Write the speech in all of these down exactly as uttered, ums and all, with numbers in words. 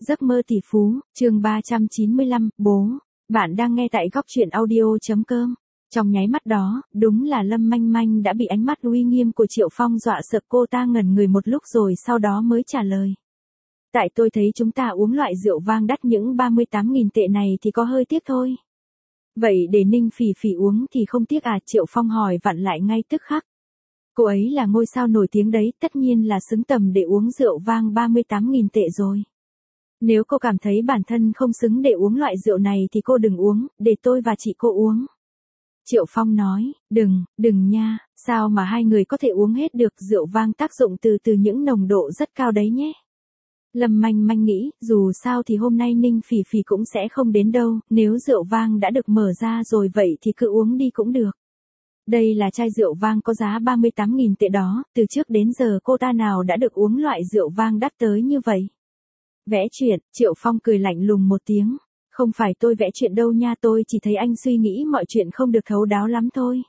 Giấc mơ tỷ phú, chương ba trăm chín mươi lăm, bố. Bạn đang nghe tại góc truyện audio.com. Trong nháy mắt đó, đúng là Lâm Manh Manh đã bị ánh mắt uy nghiêm của Triệu Phong dọa sợ, cô ta ngẩn người một lúc rồi sau đó mới trả lời. Tại tôi thấy chúng ta uống loại rượu vang đắt những ba mươi tám nghìn tệ này thì có hơi tiếc thôi. Vậy để Ninh Phỉ Phỉ uống thì không tiếc à? Triệu Phong hỏi vặn lại ngay tức khắc. Cô ấy là ngôi sao nổi tiếng đấy, tất nhiên là xứng tầm để uống rượu vang ba mươi tám nghìn tệ rồi. Nếu cô cảm thấy bản thân không xứng để uống loại rượu này thì cô đừng uống, để tôi và chị cô uống. Triệu Phong nói, đừng, đừng nha, sao mà hai người có thể uống hết được, rượu vang tác dụng từ từ những nồng độ rất cao đấy nhé. Lâm Manh Manh nghĩ, dù sao thì hôm nay Ninh Phỉ Phỉ cũng sẽ không đến đâu, nếu rượu vang đã được mở ra rồi vậy thì cứ uống đi cũng được. Đây là chai rượu vang có giá ba mươi tám nghìn tệ đó, từ trước đến giờ cô ta nào đã được uống loại rượu vang đắt tới như vậy. Vẽ chuyện, Triệu Phong cười lạnh lùng một tiếng. Không phải tôi vẽ chuyện đâu nha, tôi chỉ thấy anh suy nghĩ mọi chuyện không được thấu đáo lắm thôi.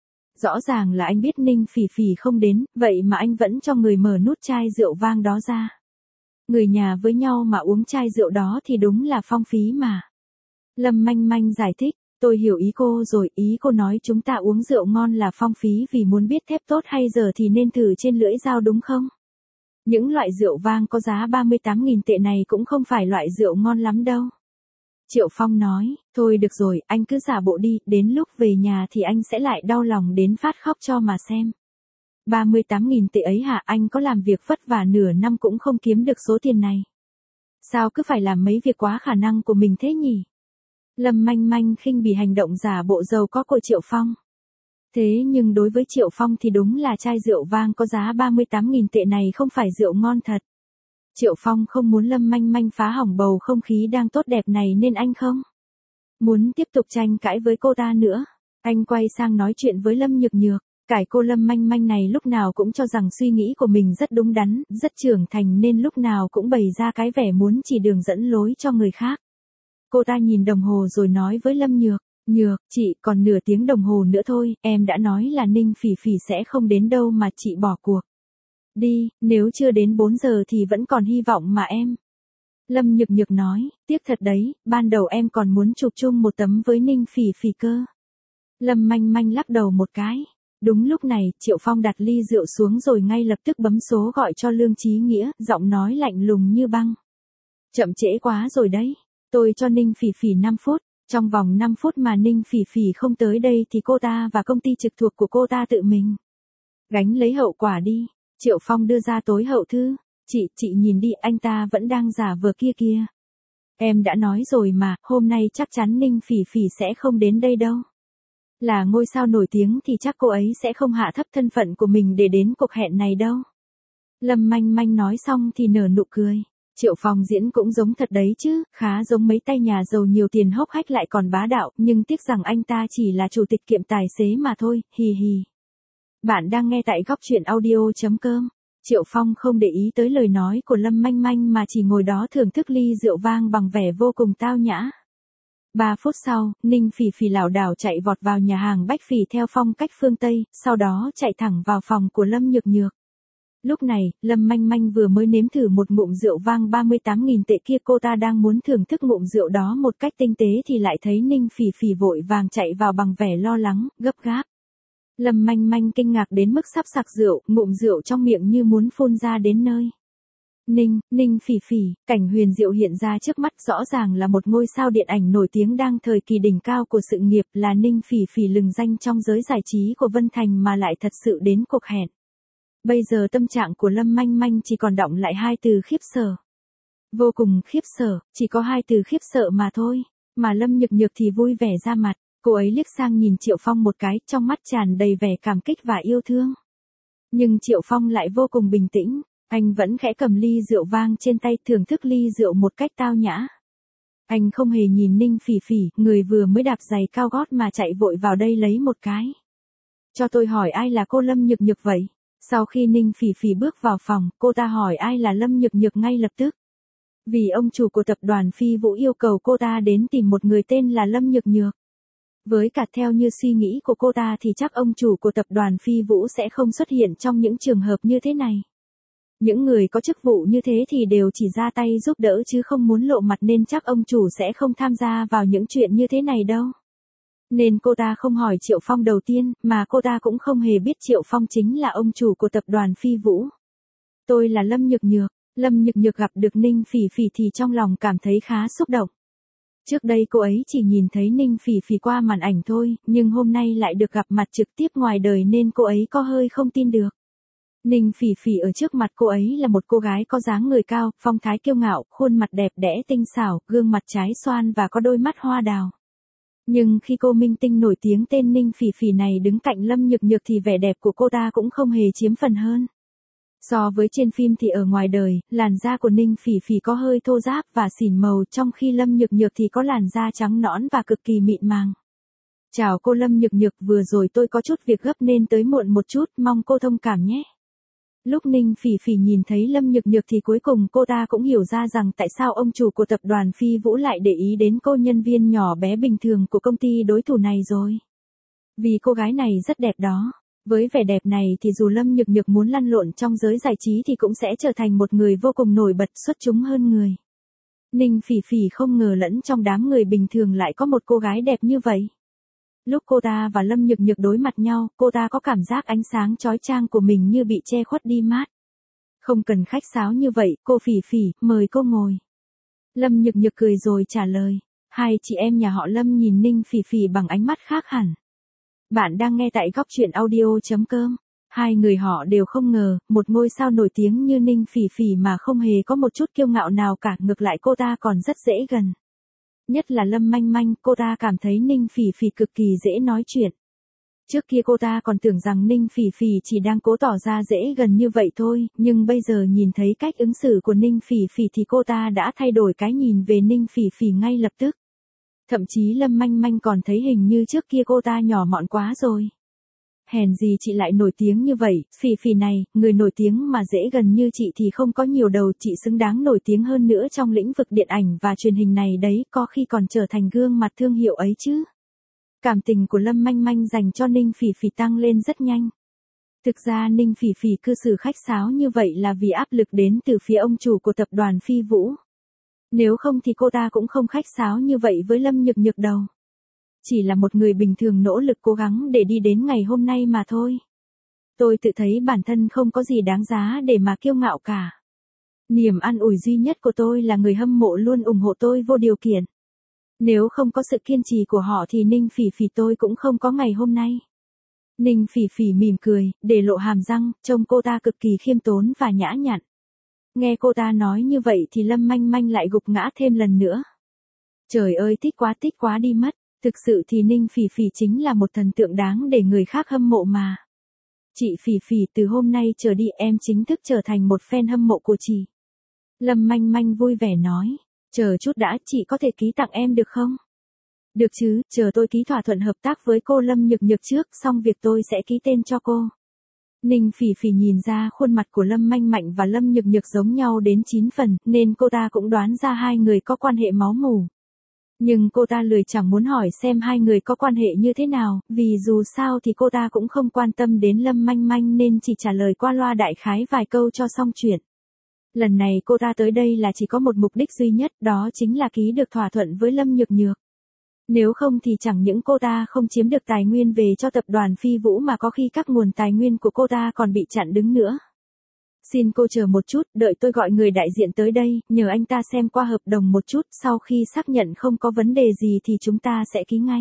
Rõ ràng là anh biết Ninh Phỉ Phỉ không đến, vậy mà anh vẫn cho người mở nút chai rượu vang đó ra. Người nhà với nhau mà uống chai rượu đó thì đúng là phong phí mà. Lâm Manh Manh giải thích, tôi hiểu ý cô rồi, ý cô nói chúng ta uống rượu ngon là phong phí vì muốn biết thép tốt hay giờ thì nên thử trên lưỡi dao đúng không? Những loại rượu vang có giá ba mươi tám nghìn tệ này cũng không phải loại rượu ngon lắm đâu. Triệu Phong nói, thôi được rồi, anh cứ giả bộ đi, đến lúc về nhà thì anh sẽ lại đau lòng đến phát khóc cho mà xem. ba mươi tám nghìn tệ ấy hả? Anh có làm việc vất vả nửa năm cũng không kiếm được số tiền này. Sao cứ phải làm mấy việc quá khả năng của mình thế nhỉ? Lâm Manh Manh khinh bỉ hành động giả bộ giàu có của Triệu Phong. Thế nhưng đối với Triệu Phong thì đúng là chai rượu vang có giá ba mươi tám nghìn tệ này không phải rượu ngon thật. Triệu Phong không muốn Lâm Manh Manh phá hỏng bầu không khí đang tốt đẹp này nên anh không muốn tiếp tục tranh cãi với cô ta nữa. Anh quay sang nói chuyện với Lâm Nhược Nhược. Cải cô Lâm Manh Manh này lúc nào cũng cho rằng suy nghĩ của mình rất đúng đắn, rất trưởng thành nên lúc nào cũng bày ra cái vẻ muốn chỉ đường dẫn lối cho người khác. Cô ta nhìn đồng hồ rồi nói với Lâm Nhược. Nhược, chị, còn nửa tiếng đồng hồ nữa thôi, em đã nói là Ninh Phỉ Phỉ sẽ không đến đâu mà chị bỏ cuộc. Đi, nếu chưa đến bốn giờ thì vẫn còn hy vọng mà em. Lâm Nhược Nhược nói, tiếc thật đấy, ban đầu em còn muốn chụp chung một tấm với Ninh Phỉ Phỉ cơ. Lâm Manh Manh lắc đầu một cái. Đúng lúc này, Triệu Phong đặt ly rượu xuống rồi ngay lập tức bấm số gọi cho Lương Chí Nghĩa, giọng nói lạnh lùng như băng. Chậm trễ quá rồi đấy, tôi cho Ninh Phỉ Phỉ năm phút. Trong vòng năm phút mà Ninh Phỉ Phỉ không tới đây thì cô ta và công ty trực thuộc của cô ta tự mình gánh lấy hậu quả đi. Triệu Phong đưa ra tối hậu thư. Chị, chị nhìn đi, anh ta vẫn đang giả vờ kia kìa. Em đã nói rồi mà, hôm nay chắc chắn Ninh Phỉ Phỉ sẽ không đến đây đâu. Là ngôi sao nổi tiếng thì chắc cô ấy sẽ không hạ thấp thân phận của mình để đến cuộc hẹn này đâu. Lâm Manh Manh nói xong thì nở nụ cười. Triệu Phong diễn cũng giống thật đấy chứ, khá giống mấy tay nhà giàu nhiều tiền hốc hách lại còn bá đạo, nhưng tiếc rằng anh ta chỉ là chủ tịch kiệm tài xế mà thôi, hì hì. Bạn đang nghe tại góc truyện audio.com. Triệu Phong không để ý tới lời nói của Lâm Manh Manh mà chỉ ngồi đó thưởng thức ly rượu vang bằng vẻ vô cùng tao nhã. Ba phút sau, Ninh Phỉ Phỉ lảo đảo chạy vọt vào nhà hàng Bách Phỉ theo phong cách phương Tây, sau đó chạy thẳng vào phòng của Lâm Nhược Nhược. Lúc này, Lâm Manh Manh vừa mới nếm thử một ngụm rượu vang ba mươi tám nghìn tệ kia, cô ta đang muốn thưởng thức ngụm rượu đó một cách tinh tế thì lại thấy Ninh Phỉ Phỉ vội vàng chạy vào bằng vẻ lo lắng, gấp gáp. Lâm Manh Manh kinh ngạc đến mức sắp sặc rượu, ngụm rượu trong miệng như muốn phun ra đến nơi. Ninh, Ninh Phỉ Phỉ, cảnh huyền diệu hiện ra trước mắt, rõ ràng là một ngôi sao điện ảnh nổi tiếng đang thời kỳ đỉnh cao của sự nghiệp, là Ninh Phỉ Phỉ lừng danh trong giới giải trí của Vân Thành mà lại thật sự đến cuộc hẹn. Bây giờ tâm trạng của Lâm Manh Manh chỉ còn đọng lại hai từ khiếp sợ. Vô cùng khiếp sợ, chỉ có hai từ khiếp sợ mà thôi, mà Lâm Nhược Nhược thì vui vẻ ra mặt, cô ấy liếc sang nhìn Triệu Phong một cái, trong mắt tràn đầy vẻ cảm kích và yêu thương. Nhưng Triệu Phong lại vô cùng bình tĩnh, anh vẫn khẽ cầm ly rượu vang trên tay thưởng thức ly rượu một cách tao nhã. Anh không hề nhìn Ninh Phỉ Phỉ, người vừa mới đạp giày cao gót mà chạy vội vào đây lấy một cái. Cho tôi hỏi ai là cô Lâm Nhược Nhược vậy? Sau khi Ninh Phỉ Phỉ bước vào phòng, cô ta hỏi ai là Lâm Nhược Nhược ngay lập tức. Vì ông chủ của tập đoàn Phi Vũ yêu cầu cô ta đến tìm một người tên là Lâm Nhược Nhược. Với cả theo như suy nghĩ của cô ta thì chắc ông chủ của tập đoàn Phi Vũ sẽ không xuất hiện trong những trường hợp như thế này. Những người có chức vụ như thế thì đều chỉ ra tay giúp đỡ chứ không muốn lộ mặt nên chắc ông chủ sẽ không tham gia vào những chuyện như thế này đâu. Nên cô ta không hỏi Triệu Phong đầu tiên, mà cô ta cũng không hề biết Triệu Phong chính là ông chủ của tập đoàn Phi Vũ. Tôi là Lâm Nhược Nhược. Lâm Nhược Nhược gặp được Ninh Phỉ Phỉ thì trong lòng cảm thấy khá xúc động. Trước đây cô ấy chỉ nhìn thấy Ninh Phỉ Phỉ qua màn ảnh thôi, nhưng hôm nay lại được gặp mặt trực tiếp ngoài đời nên cô ấy có hơi không tin được. Ninh Phỉ Phỉ ở trước mặt cô ấy là một cô gái có dáng người cao, phong thái kiêu ngạo, khuôn mặt đẹp đẽ tinh xảo, gương mặt trái xoan và có đôi mắt hoa đào. Nhưng khi cô minh tinh nổi tiếng tên Ninh Phỉ Phỉ này đứng cạnh Lâm Nhược Nhược thì vẻ đẹp của cô ta cũng không hề chiếm phần hơn. So với trên phim thì ở ngoài đời, làn da của Ninh Phỉ Phỉ có hơi thô ráp và xỉn màu, trong khi Lâm Nhược Nhược thì có làn da trắng nõn và cực kỳ mịn màng. Chào cô Lâm Nhược Nhược, vừa rồi tôi có chút việc gấp nên tới muộn một chút, mong cô thông cảm nhé. Lúc Ninh Phỉ Phỉ nhìn thấy Lâm Nhược Nhược thì cuối cùng cô ta cũng hiểu ra rằng tại sao ông chủ của tập đoàn Phi Vũ lại để ý đến cô nhân viên nhỏ bé bình thường của công ty đối thủ này rồi. Vì cô gái này rất đẹp đó. Với vẻ đẹp này thì dù Lâm Nhược Nhược muốn lăn lộn trong giới giải trí thì cũng sẽ trở thành một người vô cùng nổi bật xuất chúng hơn người. Ninh Phỉ Phỉ không ngờ lẫn trong đám người bình thường lại có một cô gái đẹp như vậy. Lúc cô ta và Lâm Nhược Nhược đối mặt nhau, cô ta có cảm giác ánh sáng chói chang của mình như bị che khuất đi mát. Không cần khách sáo như vậy, cô Phỉ Phỉ, mời cô ngồi. Lâm Nhược Nhược cười rồi trả lời. Hai chị em nhà họ Lâm nhìn Ninh Phỉ Phỉ bằng ánh mắt khác hẳn. Bạn đang nghe tại góc truyện audio chấm com. Hai người họ đều không ngờ, một ngôi sao nổi tiếng như Ninh Phỉ Phỉ mà không hề có một chút kiêu ngạo nào cả, ngược lại cô ta còn rất dễ gần. Nhất là Lâm Manh Manh, cô ta cảm thấy Ninh Phỉ Phỉ cực kỳ dễ nói chuyện. Trước kia cô ta còn tưởng rằng Ninh Phỉ Phỉ chỉ đang cố tỏ ra dễ gần như vậy thôi, nhưng bây giờ nhìn thấy cách ứng xử của Ninh Phỉ Phỉ thì cô ta đã thay đổi cái nhìn về Ninh Phỉ Phỉ ngay lập tức. Thậm chí Lâm Manh Manh còn thấy hình như trước kia cô ta nhỏ mọn quá rồi. Hèn gì chị lại nổi tiếng như vậy, Phỉ Phỉ này, người nổi tiếng mà dễ gần như chị thì không có nhiều đâu, chị xứng đáng nổi tiếng hơn nữa trong lĩnh vực điện ảnh và truyền hình này đấy, có khi còn trở thành gương mặt thương hiệu ấy chứ. Cảm tình của Lâm Manh Manh dành cho Ninh Phỉ Phỉ tăng lên rất nhanh. Thực ra Ninh Phỉ Phỉ cư xử khách sáo như vậy là vì áp lực đến từ phía ông chủ của tập đoàn Phi Vũ. Nếu không thì cô ta cũng không khách sáo như vậy với Lâm Nhược Nhược đâu. Chỉ là một người bình thường nỗ lực cố gắng để đi đến ngày hôm nay mà thôi. Tôi tự thấy bản thân không có gì đáng giá để mà kiêu ngạo cả. Niềm an ủi duy nhất của tôi là người hâm mộ luôn ủng hộ tôi vô điều kiện. Nếu không có sự kiên trì của họ thì Ninh Phỉ Phỉ tôi cũng không có ngày hôm nay. Ninh Phỉ Phỉ mỉm cười, để lộ hàm răng, trông cô ta cực kỳ khiêm tốn và nhã nhặn. Nghe cô ta nói như vậy thì Lâm Manh Manh lại gục ngã thêm lần nữa. Trời ơi, thích quá thích quá đi mất. Thực sự thì Ninh Phỉ Phỉ chính là một thần tượng đáng để người khác hâm mộ mà. Chị Phỉ Phỉ, từ hôm nay trở đi em chính thức trở thành một fan hâm mộ của chị. Lâm Manh Manh vui vẻ nói. Chờ chút đã, chị có thể ký tặng em được không? Được chứ, chờ tôi ký thỏa thuận hợp tác với cô Lâm Nhược Nhược trước, xong việc tôi sẽ ký tên cho cô. Ninh Phỉ Phỉ nhìn ra khuôn mặt của Lâm Manh Mạnh và Lâm Nhược Nhược giống nhau đến chín phần, nên cô ta cũng đoán ra hai người có quan hệ máu mủ. Nhưng cô ta lười chẳng muốn hỏi xem hai người có quan hệ như thế nào, vì dù sao thì cô ta cũng không quan tâm đến Lâm Manh Manh nên chỉ trả lời qua loa đại khái vài câu cho xong chuyện. Lần này cô ta tới đây là chỉ có một mục đích duy nhất, đó chính là ký được thỏa thuận với Lâm Nhược Nhược. Nếu không thì chẳng những cô ta không chiếm được tài nguyên về cho tập đoàn Phi Vũ mà có khi các nguồn tài nguyên của cô ta còn bị chặn đứng nữa. Xin cô chờ một chút, đợi tôi gọi người đại diện tới đây, nhờ anh ta xem qua hợp đồng một chút, sau khi xác nhận không có vấn đề gì thì chúng ta sẽ ký ngay.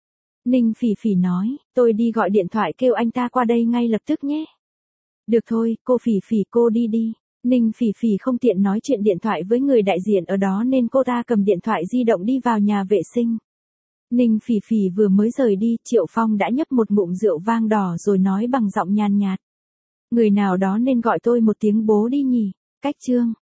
Ninh Phỉ Phỉ nói, tôi đi gọi điện thoại kêu anh ta qua đây ngay lập tức nhé. Được thôi, cô Phỉ Phỉ cô đi đi. Ninh Phỉ Phỉ không tiện nói chuyện điện thoại với người đại diện ở đó nên cô ta cầm điện thoại di động đi vào nhà vệ sinh. Ninh Phỉ Phỉ vừa mới rời đi, Triệu Phong đã nhấp một ngụm rượu vang đỏ rồi nói bằng giọng nhàn nhạt. Người nào đó nên gọi tôi một tiếng bố đi nhỉ. Cách chương.